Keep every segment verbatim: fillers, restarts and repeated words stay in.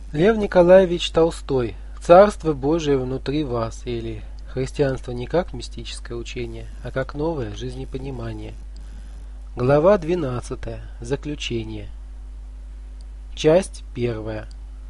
Лев Николаевич Толстой. Царство Божие внутри вас, или христианство не как мистическое учение, а как новое жизнепонимание. Глава двенадцатая. Заключение. Часть первая.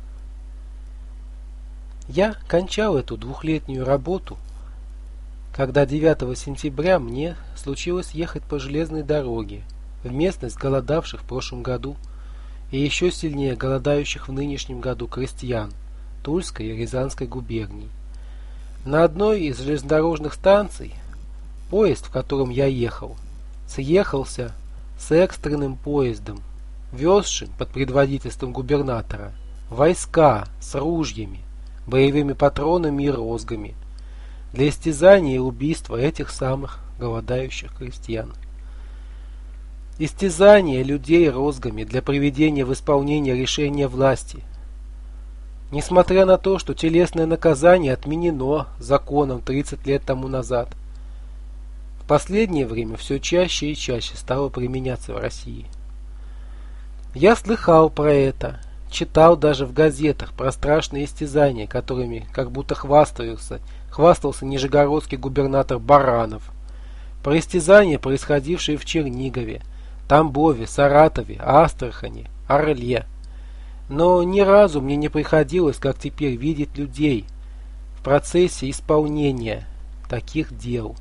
Я кончал эту двухлетнюю работу, когда девятого сентября мне случилось ехать по железной дороге в местность голодавших в прошлом году и еще сильнее голодающих в нынешнем году крестьян Тульской и Рязанской губерний. На одной из железнодорожных станций поезд, в котором я ехал, съехался с экстренным поездом, везшим под предводительством губернатора войска с ружьями, боевыми патронами и розгами для истязания и убийства этих самых голодающих крестьян. Истязание людей розгами для приведения в исполнение решения власти. Несмотря на то, что телесное наказание отменено законом тридцать лет тому назад, в последнее время все чаще и чаще стало применяться в России. Я слыхал про это, читал даже в газетах про страшные истязания, которыми как будто хвастался, хвастался нижегородский губернатор Баранов, про истязания, происходившие в Чернигове, Тамбове, Саратове, Астрахани, Орле. Но ни разу мне не приходилось, как теперь, видеть людей в процессе исполнения таких дел.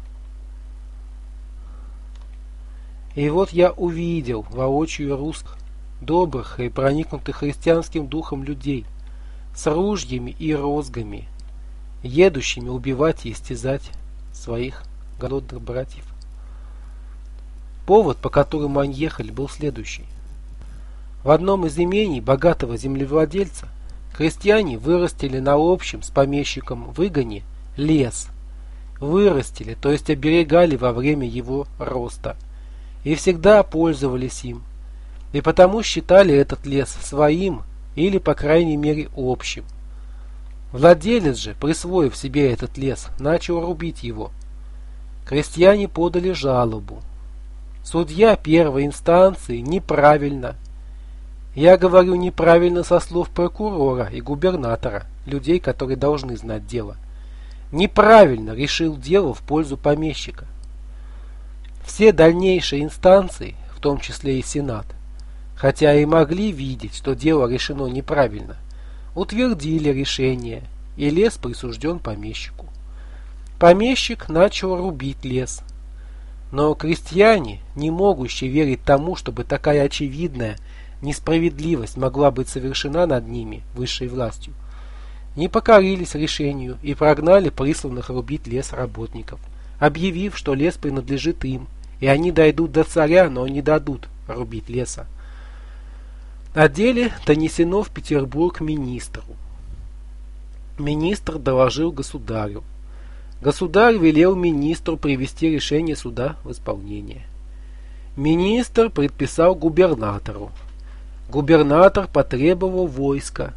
И вот я увидел воочию русских, добрых и проникнутых христианским духом людей с ружьями и розгами, едущими убивать и истязать своих голодных братьев. Повод, по которому они ехали, был следующий. В одном из имений богатого землевладельца крестьяне вырастили на общем с помещиком выгоне лес. Вырастили, то есть оберегали во время его роста. И всегда пользовались им. И потому считали этот лес своим или, по крайней мере, общим. Владелец же, присвоив себе этот лес, начал рубить его. Крестьяне подали жалобу. Судья первой инстанции неправильно, я говорю неправильно со слов прокурора и губернатора, людей, которые должны знать дело, неправильно решил дело в пользу помещика. Все дальнейшие инстанции, в том числе и Сенат, хотя и могли видеть, что дело решено неправильно, утвердили решение, и лес присужден помещику. Помещик начал рубить лес. Но крестьяне, не могущие верить тому, чтобы такая очевидная несправедливость могла быть совершена над ними высшей властью, не покорились решению и прогнали присланных рубить лес работников, объявив, что лес принадлежит им, и они дойдут до царя, но не дадут рубить леса. О деле донесено в Петербург министру. Министр доложил государю. Государь велел министру привести решение суда в исполнение. Министр предписал губернатору. Губернатор потребовал войска.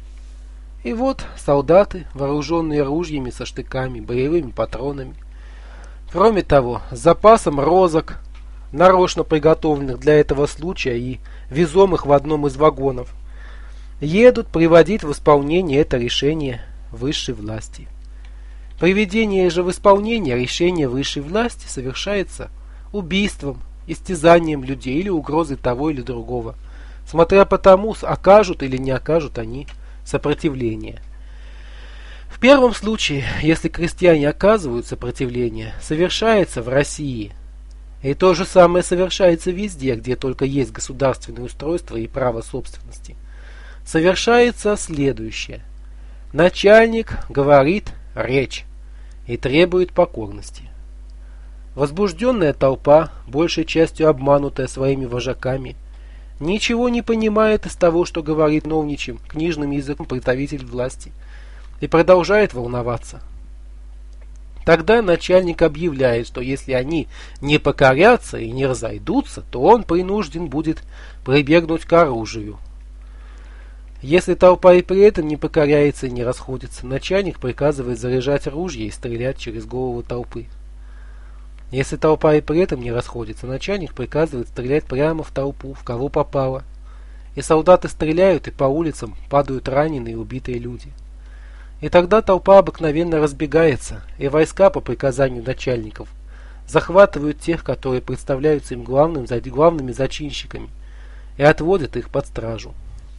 И вот солдаты, вооруженные ружьями со штыками, боевыми патронами, кроме того, с запасом розок, нарочно приготовленных для этого случая и везомых в одном из вагонов, едут приводить в исполнение это решение высшей власти. Приведение же в исполнение решения высшей власти совершается убийством, истязанием людей или угрозой того или другого, смотря по тому, окажут или не окажут они сопротивление. В первом случае, если крестьяне оказывают сопротивление, совершается в России, и то же самое совершается везде, где только есть государственное устройство и право собственности, совершается следующее. Начальник говорит речь и требует покорности. Возбужденная толпа, большей частью обманутая своими вожаками, ничего не понимает из того, что говорит новничим книжным языком представитель власти, и продолжает волноваться. Тогда начальник объявляет, что если они не покорятся и не разойдутся, то он принужден будет прибегнуть к оружию. Если толпа и при этом не покоряется и не расходится, начальник приказывает заряжать ружья и стрелять через голову толпы. Если толпа и при этом не расходится, начальник приказывает стрелять прямо в толпу, в кого попало, и солдаты стреляют, и по улицам падают раненые и убитые люди. И тогда толпа обыкновенно разбегается, и войска по приказанию начальников захватывают тех, которые представляются им главным, главными зачинщиками, и отводят их под стражу.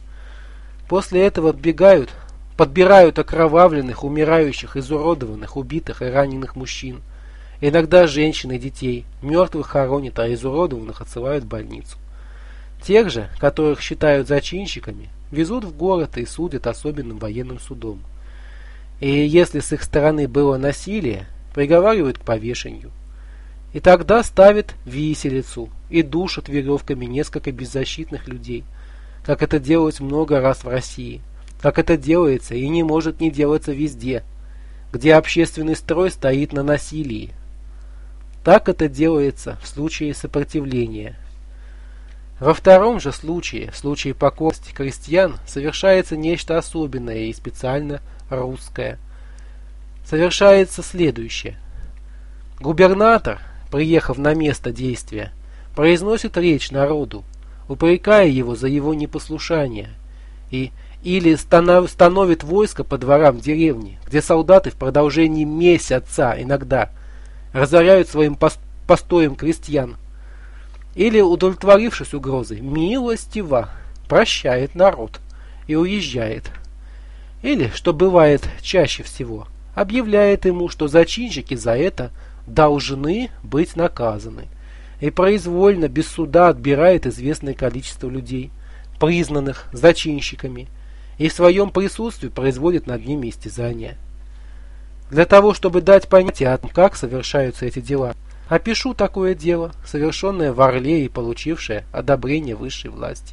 После этого отбегают, подбирают окровавленных, умирающих, изуродованных, убитых и раненых мужчин, иногда женщин и детей, мертвых хоронят, а изуродованных отсылают в больницу. Тех же, которых считают зачинщиками, везут в город и судят особенным военным судом. И если с их стороны было насилие, приговаривают к повешению. И тогда ставят виселицу и душат веревками несколько беззащитных людей, как это делалось много раз в России, как это делается и не может не делаться везде, где общественный строй стоит на насилии. Так это делается в случае сопротивления. Во втором же случае, в случае покорности крестьян, совершается нечто особенное и специально русское. Совершается следующее. Губернатор, приехав на место действия, произносит речь народу, упрекая его за его непослушание, и или станов, становит войско по дворам деревни, где солдаты в продолжении месяца иногда разоряют своим постоем крестьян, или, удовлетворившись угрозой, милостиво прощает народ и уезжает, или, что бывает чаще всего, объявляет ему, что зачинщики за это должны быть наказаны, и произвольно, без суда отбирает известное количество людей, признанных зачинщиками, и в своем присутствии производит над ними истязания. Для того, чтобы дать понятие о том, как совершаются эти дела, опишу такое дело, совершенное в Орле и получившее одобрение высшей власти.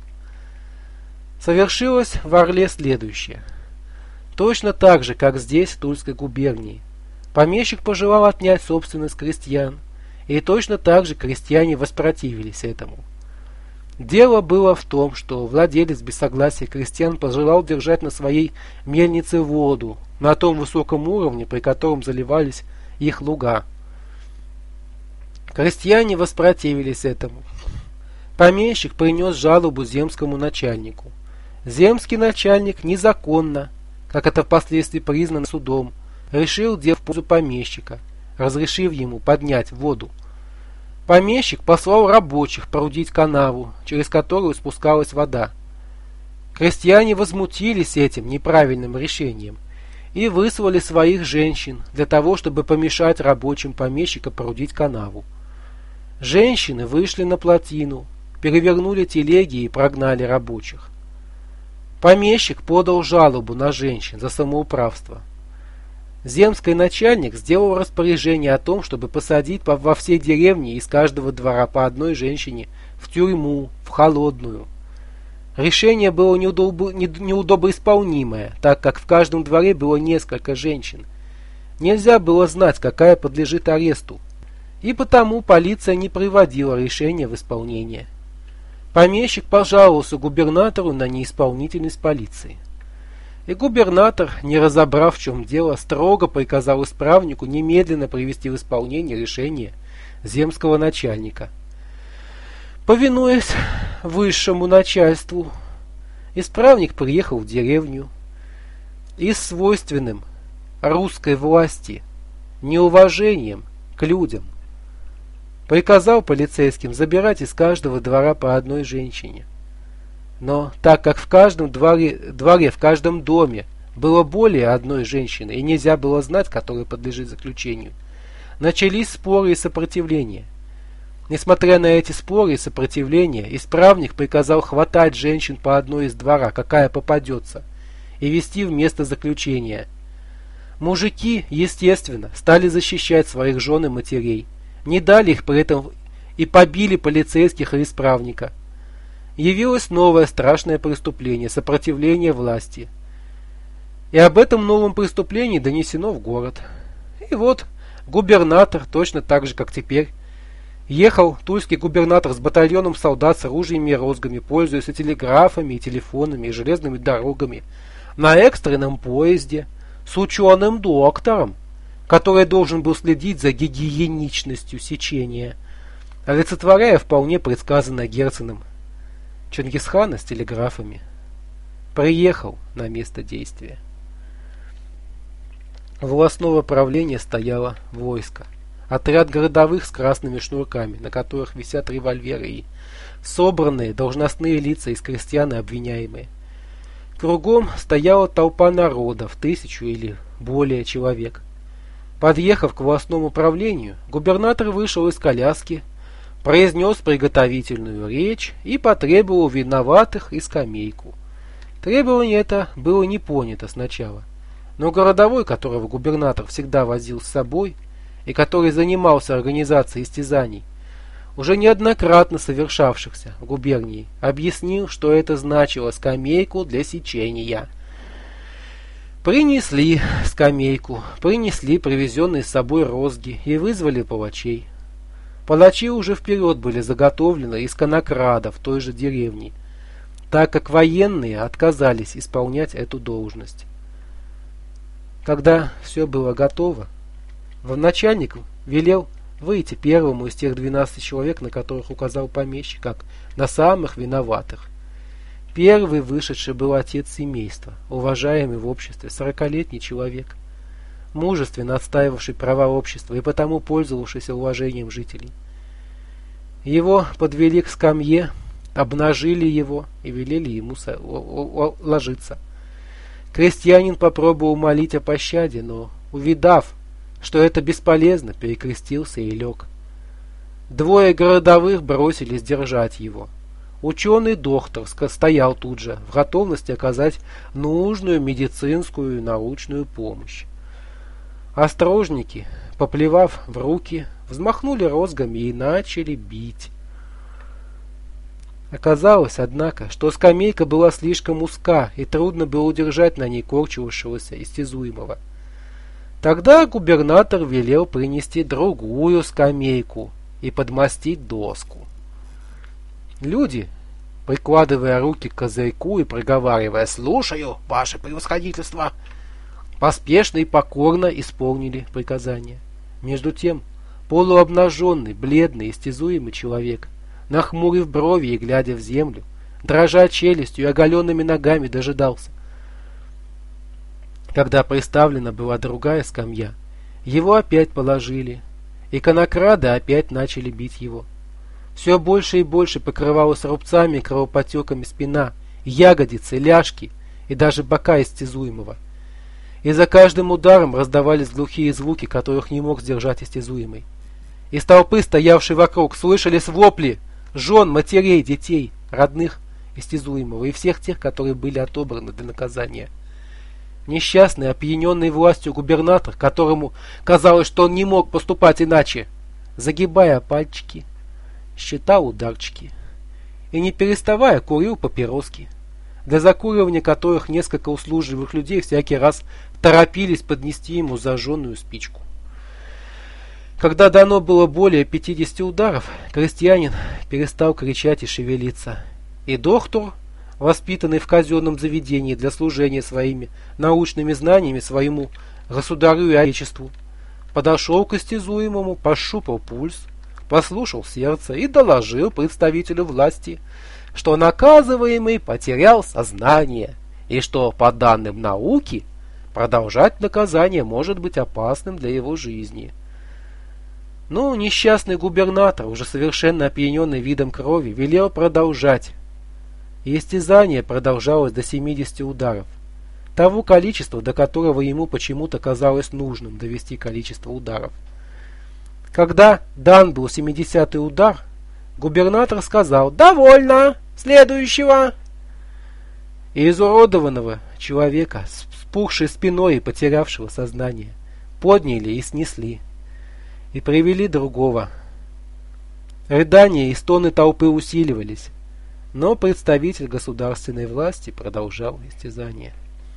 Совершилось в Орле следующее. Точно так же, как здесь, в Тульской губернии. Помещик пожелал отнять собственность крестьян, и точно так же крестьяне воспротивились этому. Дело было в том, что владелец без согласия крестьян пожелал держать на своей мельнице воду на том высоком уровне, при котором заливались их луга. Крестьяне воспротивились этому. Помещик принес жалобу земскому начальнику. Земский начальник незаконно, как это впоследствии признано судом, решил дело в пользу помещика, разрешив ему поднять воду. Помещик послал рабочих прудить канаву, через которую спускалась вода. Крестьяне возмутились этим неправильным решением и вызвали своих женщин для того, чтобы помешать рабочим помещика прудить канаву. Женщины вышли на плотину, перевернули телеги и прогнали рабочих. Помещик подал жалобу на женщин за самоуправство. Земский начальник сделал распоряжение о том, чтобы посадить во всей деревне из каждого двора по одной женщине в тюрьму, в холодную. Решение было неудобо, неудобоисполнимое, так как в каждом дворе было несколько женщин. Нельзя было знать, какая подлежит аресту, и потому полиция не приводила решение в исполнение. Помещик пожаловался губернатору на неисполнительность полиции. И губернатор, не разобрав, в чем дело, строго приказал исправнику немедленно привести в исполнение решение земского начальника. Повинуясь высшему начальству, исправник приехал в деревню и с свойственным русской власти неуважением к людям приказал полицейским забирать из каждого двора по одной женщине. Но так как в каждом дворе, дворе, в каждом доме было более одной женщины, и нельзя было знать, которая подлежит заключению, начались споры и сопротивления. Несмотря на эти споры и сопротивления, исправник приказал хватать женщин по одной из двора, какая попадется, и вести в место заключения. Мужики, естественно, стали защищать своих жен и матерей, не дали их при этом и побили полицейских и исправника. Явилось новое страшное преступление – сопротивление власти. И об этом новом преступлении донесено в город. И вот губернатор, точно так же, как теперь, ехал тульский губернатор с батальоном солдат с ружьями и розгами, пользуясь и телеграфами, и телефонами, и железными дорогами, на экстренном поезде, с ученым доктором, который должен был следить за гигиеничностью сечения, олицетворяя вполне предсказанное Герценом. Чингисхана с телеграфами. Приехал на место действия. У волостного правления стояло войско. Отряд городовых с красными шнурками, на которых висят револьверы, и собранные должностные лица из крестьян и обвиняемые. Кругом стояла толпа народа в тысячу или более человек. Подъехав к волостному управлению, губернатор вышел из коляски, произнес приготовительную речь и потребовал виноватых и скамейку. Требование это было не понято сначала, но городовой, которого губернатор всегда возил с собой и который занимался организацией истязаний, уже неоднократно совершавшихся в губернии, объяснил, что это значило скамейку для сечения. Принесли скамейку, принесли привезенные с собой розги и вызвали палачей. Палачи уже вперед были заготовлены из конокрадов той же деревни, так как военные отказались исполнять эту должность. Когда все было готово, начальник велел выйти первому из тех двенадцати человек, на которых указал помещик, как на самых виноватых. Первый вышедший был отец семейства, уважаемый в обществе сорокалетний человек, мужественно отстаивавший права общества и потому пользовавшийся уважением жителей. Его подвели к скамье, обнажили его и велели ему ложиться. Крестьянин попробовал молить о пощаде, но, увидав, что это бесполезно, перекрестился и лег. Двое городовых бросились держать его. Ученый доктор стоял тут же, в готовности оказать нужную медицинскую и научную помощь. Острожники, поплевав в руки, взмахнули розгами и начали бить. Оказалось, однако, что скамейка была слишком узка, и трудно было удержать на ней корчившегося истязуемого. Тогда губернатор велел принести другую скамейку и подмастить доску. Люди, прикладывая руки к козырьку и проговаривая «Слушаю, ваше превосходительство», поспешно и покорно исполнили приказание. Между тем, полуобнаженный, бледный, истязуемый человек, нахмурив брови и глядя в землю, дрожа челюстью и оголенными ногами, дожидался. Когда приставлена была другая скамья, его опять положили, и конокрады опять начали бить его. Все больше и больше покрывалась рубцами и кровопотеками спина, ягодицы, ляжки и даже бока истязуемого. И за каждым ударом раздавались глухие звуки, которых не мог сдержать истязуемый. Из толпы, стоявшей вокруг, слышались вопли жен, матерей, детей, родных истязуемого и всех тех, которые были отобраны для наказания. Несчастный, опьяненный властью губернатор, которому казалось, что он не мог поступать иначе, загибая пальчики, считал ударчики и, не переставая, курил папироски, для закуривания которых несколько услужливых людей всякий раз торопились поднести ему зажженную спичку. Когда дано было более пятидесяти ударов, крестьянин перестал кричать и шевелиться, и доктор, воспитанный в казенном заведении для служения своими научными знаниями своему государю и отечеству, подошел к истязуемому, пощупал пульс, послушал сердце и доложил представителю власти, что наказываемый потерял сознание и что, по данным науки, продолжать наказание может быть опасным для его жизни. Но несчастный губернатор, уже совершенно опьяненный видом крови, велел продолжать. И истязание продолжалось до семидесяти ударов, того количества, до которого ему почему-то казалось нужным довести количество ударов. Когда дан был семидесятый удар, губернатор сказал «Довольно! Следующего!» И изуродованного человека, спухшей спиной и потерявшего сознание, подняли и снесли, и привели другого. Рыдания и стоны толпы усиливались, но представитель государственной власти продолжал истязание.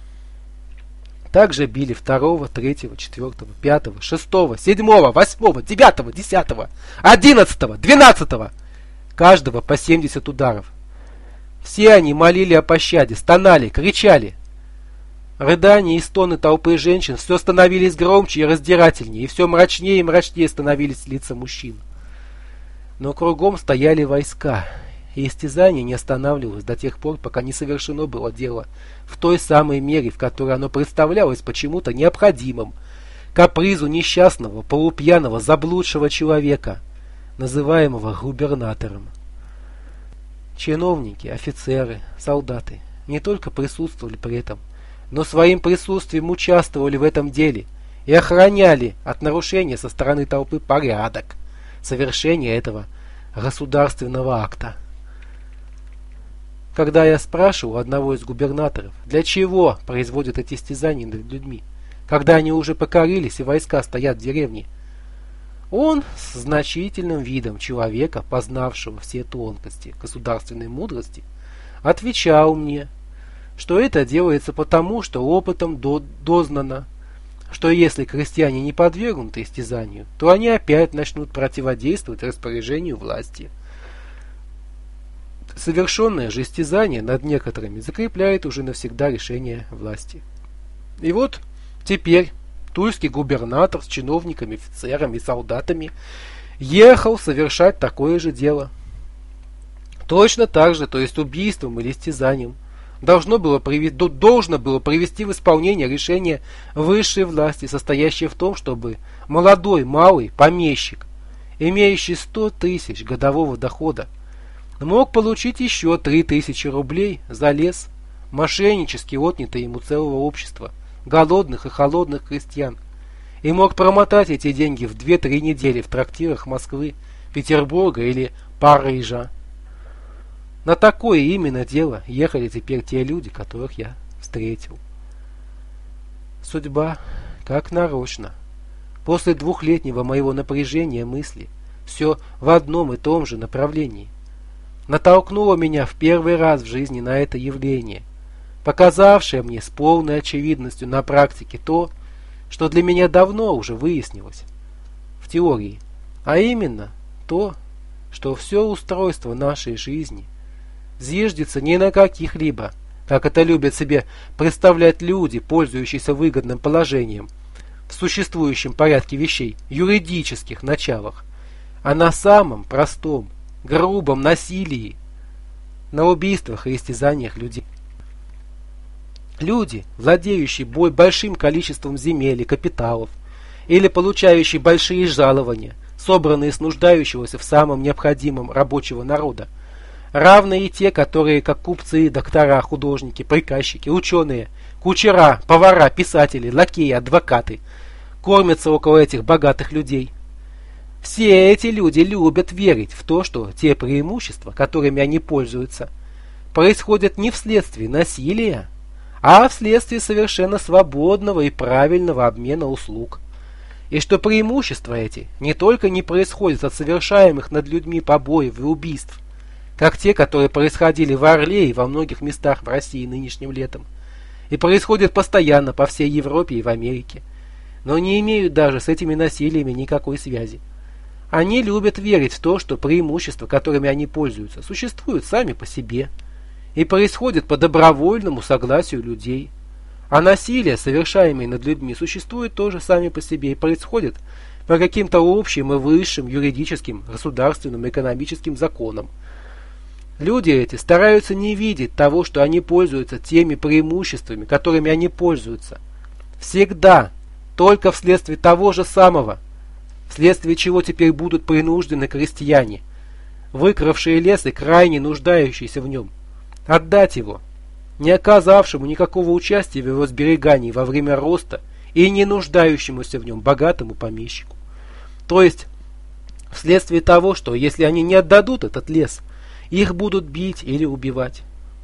Также били второго, третьего, четвертого, пятого, шестого, седьмого, восьмого, девятого, десятого, одиннадцатого, двенадцатого, каждого по семьдесят ударов. Все они молили о пощаде, стонали, кричали. Рыдания и стоны толпы женщин все становились громче и раздирательнее, и все мрачнее и мрачнее становились лица мужчин. Но кругом стояли войска, и истязание не останавливалось до тех пор, пока не совершено было дело в той самой мере, в которой оно представлялось почему-то необходимым капризу несчастного, полупьяного, заблудшего человека, называемого губернатором. Чиновники, офицеры, солдаты не только присутствовали при этом, но своим присутствием участвовали в этом деле и охраняли от нарушения со стороны толпы порядок совершения этого государственного акта. Когда я спрашивал одного из губернаторов, для чего производят эти истязания над людьми, когда они уже покорились и войска стоят в деревне, он с значительным видом человека, познавшего все тонкости государственной мудрости, отвечал мне, что это делается потому, что опытом до дознано, что если крестьяне не подвергнуты истязанию, то они опять начнут противодействовать распоряжению власти. Совершенное же истязание над некоторыми закрепляет уже навсегда решение власти. И вот теперь тульский губернатор с чиновниками, офицерами и солдатами ехал совершать такое же дело. Точно так же, то есть убийством или истязанием, должно было привести, должно было привести в исполнение решение высшей власти, состоящее в том, чтобы молодой малый помещик, имеющий сто тысяч годового дохода, мог получить еще три тысячи рублей за лес, мошеннически отнятое ему целого общества, голодных и холодных крестьян, и мог промотать эти деньги в две-три недели в трактирах Москвы, Петербурга или Парижа. На такое именно дело ехали теперь те люди, которых я встретил. Судьба, как нарочно, после двухлетнего моего напряжения мысли, все в одном и том же направлении, натолкнула меня в первый раз в жизни на это явление, показавшее мне с полной очевидностью на практике то, что для меня давно уже выяснилось в теории, а именно то, что все устройство нашей жизни зиждется не на каких-либо, как это любят себе представлять люди, пользующиеся выгодным положением в существующем порядке вещей, юридических началах, а на самом простом, грубом насилии, на убийствах и истязаниях людей. Люди, владеющие большим количеством земель и капиталов, или получающие большие жалования, собранные с нуждающегося в самом необходимом рабочего народа, равны и те, которые, как купцы, доктора, художники, приказчики, ученые, кучера, повара, писатели, лакеи, адвокаты, кормятся около этих богатых людей. Все эти люди любят верить в то, что те преимущества, которыми они пользуются, происходят не вследствие насилия, а вследствие совершенно свободного и правильного обмена услуг. И что преимущества эти не только не происходят от совершаемых над людьми побоев и убийств, как те, которые происходили в Орле и во многих местах в России нынешним летом, и происходят постоянно по всей Европе и в Америке, но не имеют даже с этими насилиями никакой связи. Они любят верить в то, что преимущества, которыми они пользуются, существуют сами по себе и происходят по добровольному согласию людей. А насилие, совершаемое над людьми, существует тоже сами по себе и происходит по каким-то общим и высшим юридическим, государственным, экономическим законам. Люди эти стараются не видеть того, что они пользуются теми преимуществами, которыми они пользуются. Всегда, только вследствие того же самого, вследствие чего теперь будут принуждены крестьяне, выкравшие лес и крайне нуждающиеся в нем, отдать его, не оказавшему никакого участия в его сберегании во время роста и не нуждающемуся в нем богатому помещику. То есть, вследствие того, что если они не отдадут этот лес, их будут бить или убивать.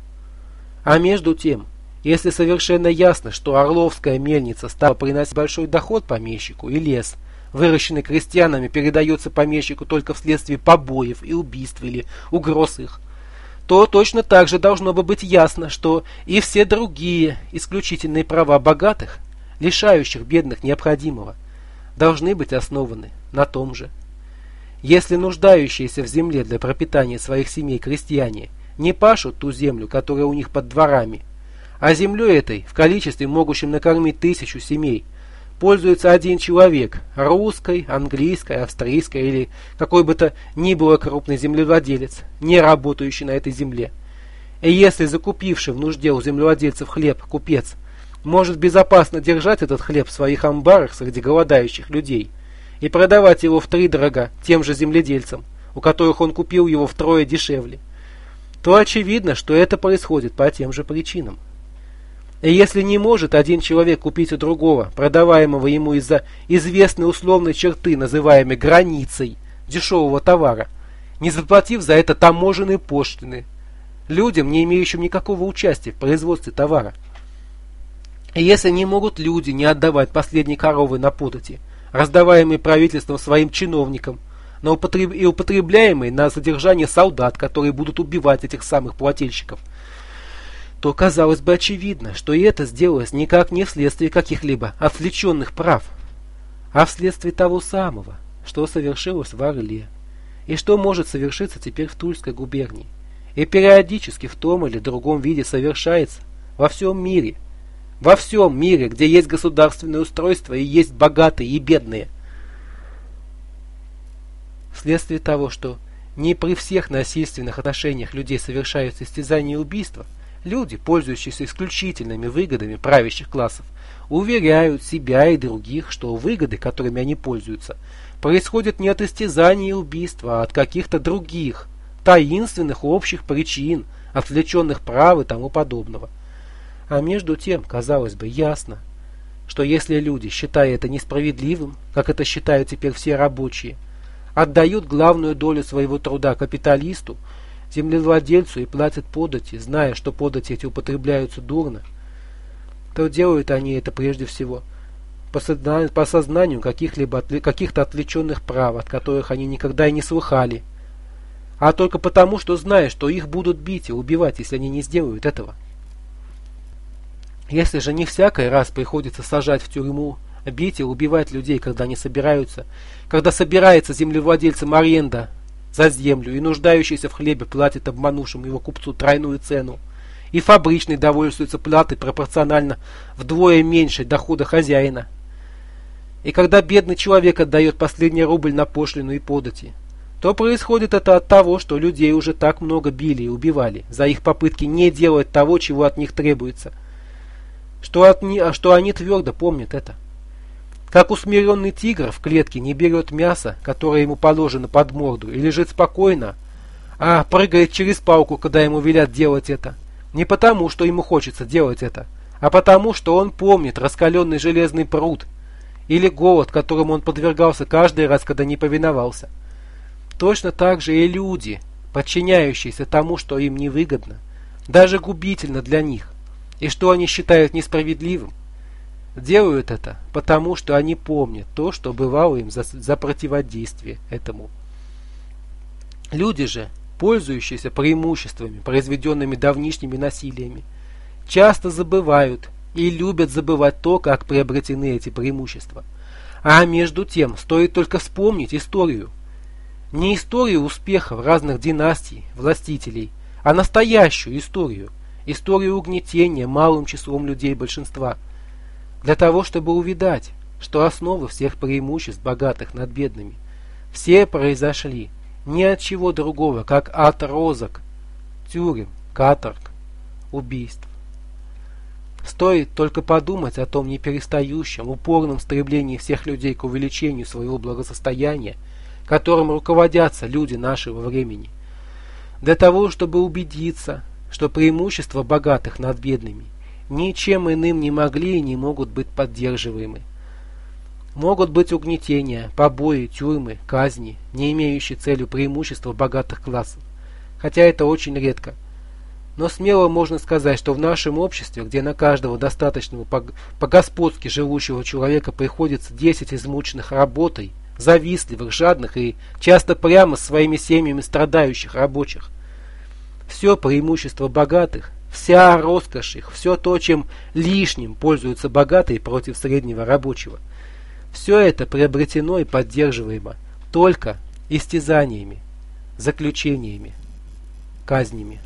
А между тем, если совершенно ясно, что Орловская мельница стала приносить большой доход помещику, и лес, выращенный крестьянами, передается помещику только вследствие побоев и убийств или угроз их, то точно так же должно бы быть ясно, что и все другие исключительные права богатых, лишающих бедных необходимого, должны быть основаны на том же. Если нуждающиеся в земле для пропитания своих семей крестьяне не пашут ту землю, которая у них под дворами, а землей этой в количестве, могущем накормить тысячу семей, пользуется один человек – русской, английской, австрийской или какой бы то ни было крупный землевладелец, не работающий на этой земле. И если закупивший в нужде у землевладельцев хлеб купец может безопасно держать этот хлеб в своих амбарах среди голодающих людей и продавать его втридорога тем же земледельцам, у которых он купил его втрое дешевле, то очевидно, что это происходит по тем же причинам. И если не может один человек купить у другого, продаваемого ему из-за известной условной черты, называемой границей дешевого товара, не заплатив за это таможенные пошлины, людям, не имеющим никакого участия в производстве товара. И если не могут люди не отдавать последние коровы на подати, раздаваемые правительством своим чиновникам, но употреб... и употребляемые на содержание солдат, которые будут убивать этих самых плательщиков, то казалось бы очевидно, что и это сделалось никак не вследствие каких-либо отвлеченных прав, а вследствие того самого, что совершилось в Орле, и что может совершиться теперь в Тульской губернии, и периодически в том или другом виде совершается во всем мире, во всем мире, где есть государственное устройство и есть богатые и бедные. Вследствие того, что не при всех насильственных отношениях людей совершаются истязания и убийства, люди, пользующиеся исключительными выгодами правящих классов, уверяют себя и других, что выгоды, которыми они пользуются, происходят не от истязаний и убийства, а от каких-то других, таинственных общих причин, отвлеченных прав и тому подобного. А между тем, казалось бы, ясно, что если люди, считая это несправедливым, как это считают теперь все рабочие, отдают главную долю своего труда капиталисту, землевладельцу и платят подати, зная, что подати эти употребляются дурно, то делают они это прежде всего по сознанию, по сознанию каких-либо каких-то отвлеченных прав, от которых они никогда и не слыхали, а только потому, что знают, что их будут бить и убивать, если они не сделают этого. Если же не всякий раз приходится сажать в тюрьму, бить и убивать людей, когда они собираются, когда собирается землевладельцем аренда за землю, и нуждающийся в хлебе платит обманувшему его купцу тройную цену, и фабричный довольствуется платой пропорционально вдвое меньшей дохода хозяина, и когда бедный человек отдает последний рубль на пошлину и подати, то происходит это от того, что людей уже так много били и убивали за их попытки не делать того, чего от них требуется, что, от ни... что они твердо помнят это. Как усмиренный тигр в клетке не берет мясо, которое ему положено под морду, и лежит спокойно, а прыгает через палку, когда ему велят делать это. Не потому, что ему хочется делать это, а потому, что он помнит раскаленный железный пруд или голод, которому он подвергался каждый раз, когда не повиновался. Точно так же и люди, подчиняющиеся тому, что им невыгодно, даже губительно для них, и что они считают несправедливым, делают это потому, что они помнят то, что бывало им за, за противодействие этому. Люди же, пользующиеся преимуществами, произведенными давнишними насилиями, часто забывают и любят забывать то, как приобретены эти преимущества. А между тем, стоит только вспомнить историю. Не историю успехов разных династий, властителей, а настоящую историю, историю угнетения малым числом людей большинства, для того, чтобы увидать, что основы всех преимуществ богатых над бедными все произошли не от чего другого, как от розок, тюрем, каторг, убийств. Стоит только подумать о том неперестающем, упорном стремлении всех людей к увеличению своего благосостояния, которым руководятся люди нашего времени, для того, чтобы убедиться, что преимущества богатых над бедными ничем иным не могли и не могут быть поддерживаемы. Могут быть угнетения, побои, тюрьмы, казни, не имеющие целью преимущества богатых классов, хотя это очень редко. Но смело можно сказать, что в нашем обществе, где на каждого достаточного по-господски живущего человека приходится десять измученных работой, завистливых, жадных и часто прямо своими семьями страдающих рабочих, все преимущество богатых, вся роскошь их, все то, чем лишним пользуются богатые против среднего рабочего, все это приобретено и поддерживаемо только истязаниями, заключениями, казнями.